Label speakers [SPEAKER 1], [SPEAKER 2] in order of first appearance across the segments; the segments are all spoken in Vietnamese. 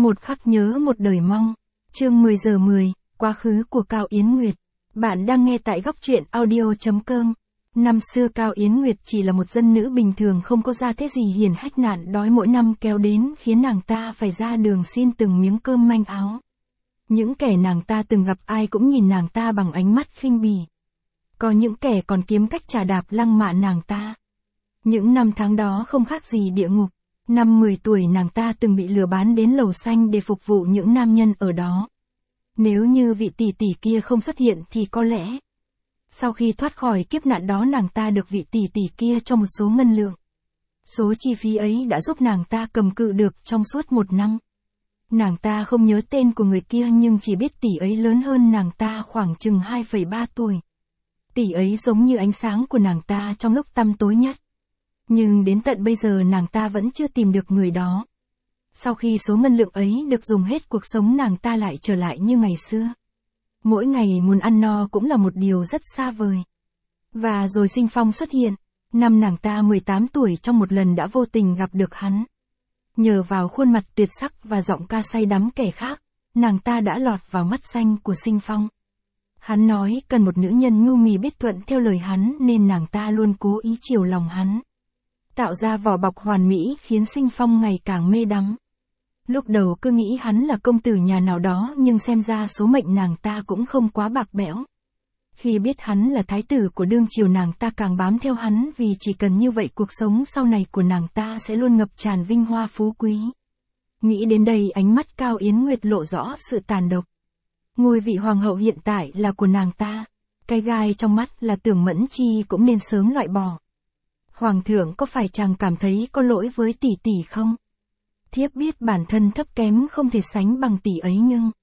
[SPEAKER 1] Một khắc nhớ một đời mong. Chương 10 giờ 10, quá khứ của Cao Yến Nguyệt. Bạn đang nghe tại góc truyện audio.com. Năm xưa Cao Yến Nguyệt chỉ là một dân nữ bình thường không có gia thế gì hiển hách, nạn đói mỗi năm kéo đến khiến nàng ta phải ra đường xin từng miếng cơm manh áo. Những kẻ nàng ta từng gặp ai cũng nhìn nàng ta bằng ánh mắt khinh bỉ. Có những kẻ còn kiếm cách chà đạp lăng mạ nàng ta. Những năm tháng đó không khác gì địa ngục. Năm 10 tuổi nàng ta từng bị lừa bán đến lầu xanh để phục vụ những nam nhân ở đó. Nếu như vị tỷ tỷ kia không xuất hiện thì có lẽ sau khi thoát khỏi kiếp nạn đó nàng ta được vị tỷ tỷ kia cho một số ngân lượng. Số chi phí ấy đã giúp nàng ta cầm cự được trong suốt 1 năm. Nàng ta không nhớ tên của người kia nhưng chỉ biết tỷ ấy lớn hơn nàng ta khoảng chừng 2,3 tuổi. Tỷ ấy giống như ánh sáng của nàng ta trong lúc tăm tối nhất. Nhưng đến tận bây giờ nàng ta vẫn chưa tìm được người đó. Sau khi số ngân lượng ấy được dùng hết, cuộc sống nàng ta lại trở lại như ngày xưa. Mỗi ngày muốn ăn no cũng là một điều rất xa vời. Và rồi Sinh Phong xuất hiện. Năm nàng ta 18 tuổi, trong một lần đã vô tình gặp được hắn. Nhờ vào khuôn mặt tuyệt sắc và giọng ca say đắm kẻ khác, nàng ta đã lọt vào mắt xanh của Sinh Phong. Hắn nói cần một nữ nhân nhu mì biết thuận theo lời hắn nên nàng ta luôn cố ý chiều lòng hắn. Tạo ra vỏ bọc hoàn mỹ khiến Sinh Phong ngày càng mê đắm. Lúc đầu cứ nghĩ hắn là công tử nhà nào đó nhưng xem ra số mệnh nàng ta cũng không quá bạc bẽo. Khi biết hắn là thái tử của đương triều nàng ta càng bám theo hắn vì chỉ cần như vậy cuộc sống sau này của nàng ta sẽ luôn ngập tràn vinh hoa phú quý. Nghĩ đến đây ánh mắt Cao Yến Nguyệt lộ rõ sự tàn độc. Ngôi vị hoàng hậu hiện tại là của nàng ta. Cái gai trong mắt là Tưởng Mẫn Chi cũng nên sớm loại bỏ. Hoàng thượng có phải chàng cảm thấy có lỗi với tỷ tỷ không? Thiếp biết bản thân thấp kém không thể sánh bằng tỷ ấy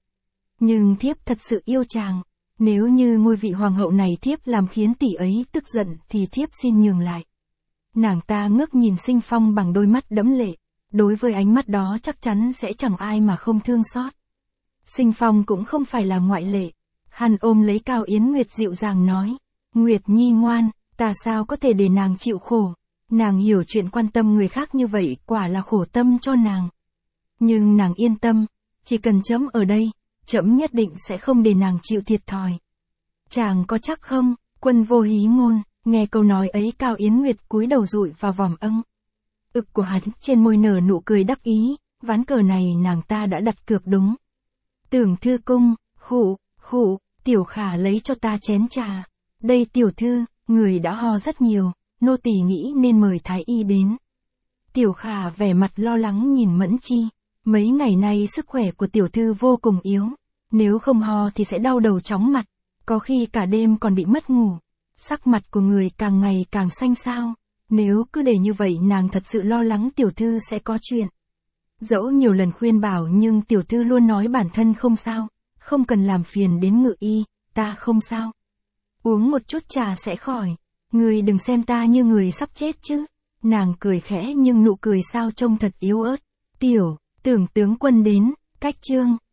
[SPEAKER 1] nhưng thiếp thật sự yêu chàng. Nếu như ngôi vị hoàng hậu này thiếp làm khiến tỷ ấy tức giận thì thiếp xin nhường lại. Nàng ta ngước nhìn Sinh Phong bằng đôi mắt đẫm lệ. Đối với ánh mắt đó chắc chắn sẽ chẳng ai mà không thương xót. Sinh Phong cũng không phải là ngoại lệ. Hắn ôm lấy Cao Yến Nguyệt dịu dàng nói. Nguyệt Nhi ngoan, ta sao có thể để nàng chịu khổ. Nàng hiểu chuyện quan tâm người khác như vậy quả là khổ tâm cho nàng. Nhưng nàng yên tâm, chỉ cần trẫm ở đây, trẫm nhất định sẽ không để nàng chịu thiệt thòi. Chàng có chắc không? Quân Vô Hí Ngôn, nghe câu nói ấy Cao Yến Nguyệt cúi đầu dụi vào vòm âng. Ực của hắn trên môi nở nụ cười đắc ý, ván cờ này nàng ta đã đặt cược đúng. Tưởng thư cung, khụ, tiểu khả lấy cho ta chén trà. Đây tiểu thư, người đã ho rất nhiều, nô tỳ nghĩ nên mời thái y đến. Tiểu khả vẻ mặt lo lắng nhìn Mẫn Chi. Mấy ngày nay sức khỏe của tiểu thư vô cùng yếu. Nếu không ho thì sẽ đau đầu chóng mặt. Có khi cả đêm còn bị mất ngủ. Sắc mặt của người càng ngày càng xanh xao. Nếu cứ để như vậy nàng thật sự lo lắng tiểu thư sẽ có chuyện. Dẫu nhiều lần khuyên bảo nhưng tiểu thư luôn nói bản thân không sao. Không cần làm phiền đến ngự y, ta không sao. Uống một chút trà sẽ khỏi. Người đừng xem ta như người sắp chết chứ. Nàng cười khẽ nhưng nụ cười sao trông thật yếu ớt. Tưởng tướng quân đến, cách chương.